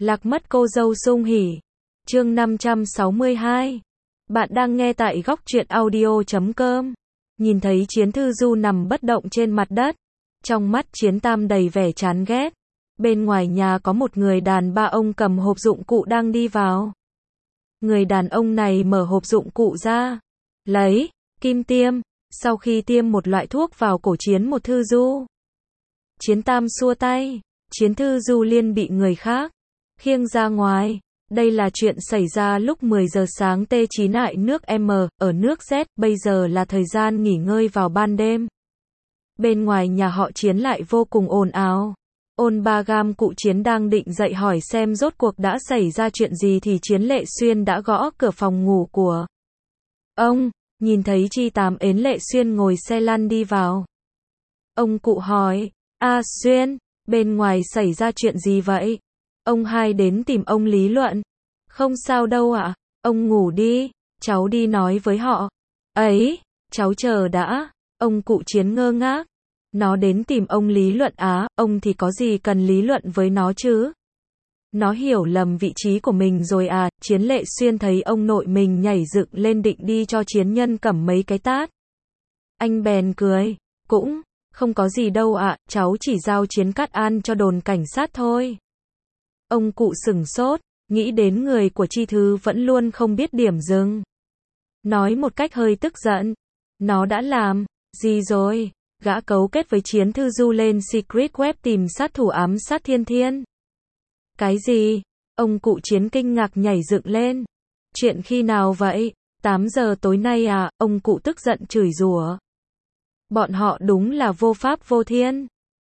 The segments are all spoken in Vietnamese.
Lạc mất cô dâu sung hỉ. Chương 562. Bạn đang nghe tại góc truyện audio.com. Nhìn thấy Chiến Thư Du nằm bất động trên mặt đất. Trong mắt Chiến Tam đầy vẻ chán ghét. Bên ngoài nhà có một người đàn bà ông cầm hộp dụng cụ đang đi vào. Người đàn ông này mở hộp dụng cụ ra. Lấy kim tiêm. Sau khi tiêm một loại thuốc vào cổ Chiến một Thư Du. Chiến Tam xua tay. Chiến Thư Du liền bị người khác khiêng ra ngoài. Đây là chuyện xảy ra lúc 10 giờ sáng T9 tại nước M, ở nước Z, bây giờ là thời gian nghỉ ngơi vào ban đêm. Bên ngoài nhà họ Chiến lại vô cùng ồn ào. Ôn Ba Gam cụ Chiến đang định dậy hỏi xem rốt cuộc đã xảy ra chuyện gì thì Chiến Lệ Xuyên đã gõ cửa phòng ngủ của ông, nhìn thấy Chi Tám ến Lệ Xuyên ngồi xe lăn đi vào. Ông cụ hỏi, Xuyên, bên ngoài xảy ra chuyện gì vậy? Ông hai đến tìm ông lý luận. Không sao đâu ạ, ông ngủ đi, cháu đi nói với họ. Ấy, cháu chờ đã, ông cụ Chiến ngơ ngác. Nó đến tìm ông lý luận ông thì có gì cần lý luận với nó chứ? Nó hiểu lầm vị trí của mình rồi Chiến Lệ Xuyên thấy ông nội mình nhảy dựng lên định đi cho Chiến Nhân Cẩm mấy cái tát. Anh bèn cười, cũng không có gì đâu cháu chỉ giao Chiến Cát An cho đồn cảnh sát thôi. Ông cụ sửng sốt, nghĩ đến người của Chi Thư vẫn luôn không biết điểm dừng. Nói một cách hơi tức giận, nó đã làm gì rồi? Gã cấu kết với Chiến Thư Du lên Secret Web tìm sát thủ ám sát Thiên Thiên. Cái gì? Ông cụ Chiến kinh ngạc nhảy dựng lên. Chuyện khi nào vậy? 8 giờ tối nay ông cụ tức giận chửi rủa. Bọn họ đúng là vô pháp vô thiên.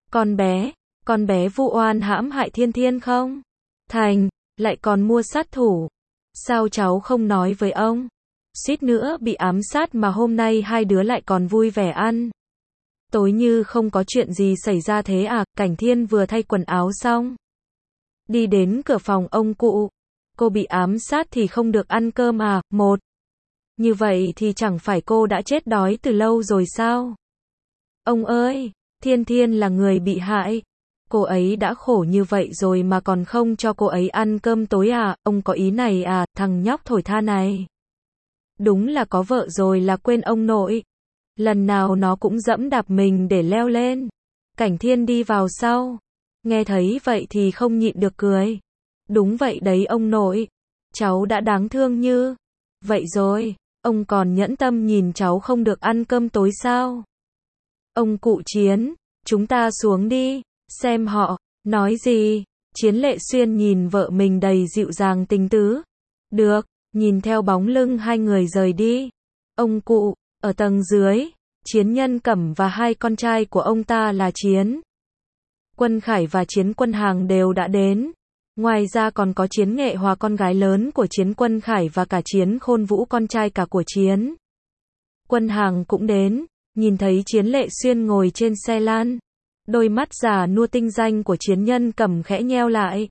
Con bé vu oan hãm hại Thiên Thiên không? Thành, lại còn mua sát thủ. Sao cháu không nói với ông? Suýt nữa bị ám sát mà hôm nay hai đứa lại còn vui vẻ ăn. Tối như không có chuyện gì xảy ra thế Cảnh Thiên vừa thay quần áo xong. Đi đến cửa phòng ông cụ. Cô bị ám sát thì không được ăn cơm Một. Như vậy thì chẳng phải cô đã chết đói từ lâu rồi sao? Ông ơi, Thiên Thiên là người bị hại. Cô ấy đã khổ như vậy rồi mà còn không cho cô ấy ăn cơm tối ông có ý này thằng nhóc thổi tha này. Đúng là có vợ rồi là quên ông nội. Lần nào nó cũng dẫm đạp mình để leo lên. Cảnh Thiên đi vào sau. Nghe thấy vậy thì không nhịn được cười. Đúng vậy đấy ông nội. Cháu đã đáng thương như vậy rồi. Ông còn nhẫn tâm nhìn cháu không được ăn cơm tối sao? Ông cụ Chiến, chúng ta xuống đi. Xem họ nói gì. Chiến Lệ Xuyên nhìn vợ mình đầy dịu dàng tình tứ. Được, nhìn theo bóng lưng hai người rời đi. Ông cụ, ở tầng dưới, Chiến Nhân Cẩm và hai con trai của ông ta là Chiến Quân Khải và Chiến Quân Hàng đều đã đến. Ngoài ra còn có Chiến Nghệ Hòa con gái lớn của Chiến Quân Khải và cả Chiến Khôn Vũ con trai cả của Chiến Quân Hàng cũng đến. Nhìn thấy Chiến Lệ Xuyên ngồi trên xe lan, đôi mắt già nua tinh danh của Chiến Nhân Cẩm khẽ nheo lại.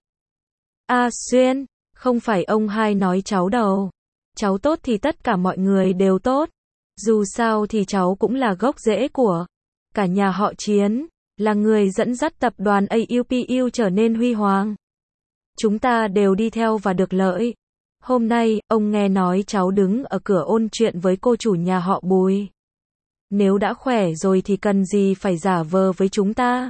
Xuyên, không phải ông hai nói cháu đâu. Cháu tốt thì tất cả mọi người đều tốt. Dù sao thì cháu cũng là gốc rễ của cả nhà họ Chiến, là người dẫn dắt tập đoàn AUPU trở nên huy hoàng. Chúng ta đều đi theo và được lợi. Hôm nay, ông nghe nói cháu đứng ở cửa ôn chuyện với cô chủ nhà họ Bùi. Nếu đã khỏe rồi thì cần gì phải giả vờ với chúng ta?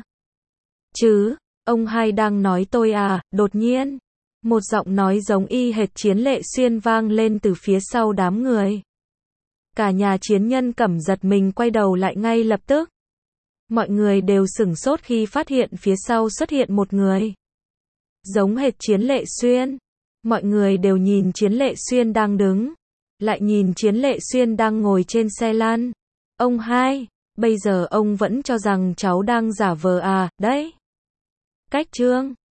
Chứ, ông hai đang nói tôi đột nhiên. Một giọng nói giống y hệt Chiến Lệ Xuyên vang lên từ phía sau đám người. Cả nhà Chiến Nhân Cẩm giật mình quay đầu lại ngay lập tức. Mọi người đều sửng sốt khi phát hiện phía sau xuất hiện một người giống hệt Chiến Lệ Xuyên. Mọi người đều nhìn Chiến Lệ Xuyên đang đứng, lại nhìn Chiến Lệ Xuyên đang ngồi trên xe lăn. Ông hai, bây giờ ông vẫn cho rằng cháu đang giả vờ đấy. Cách chương